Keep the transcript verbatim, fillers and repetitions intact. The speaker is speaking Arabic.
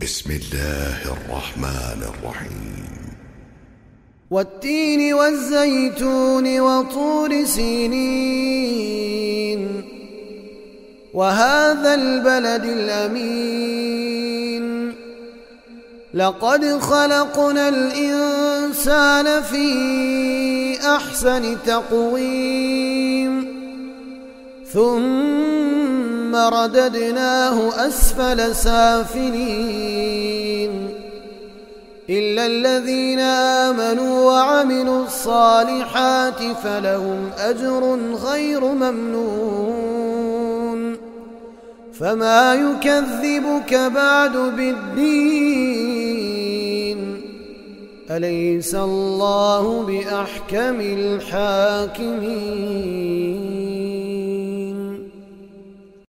بسم الله الرحمن الرحيم. والتين والزيتون وطور سينين وهذا البلد الأمين لقد خلقنا الإنسان في أحسن تقويم ثم رددناه أسفل سافلين إلا الذين آمنوا وعملوا الصالحات فلهم أجر غير ممنون فما يكذبك بعد بالدين أليس الله بأحكم الحاكمين.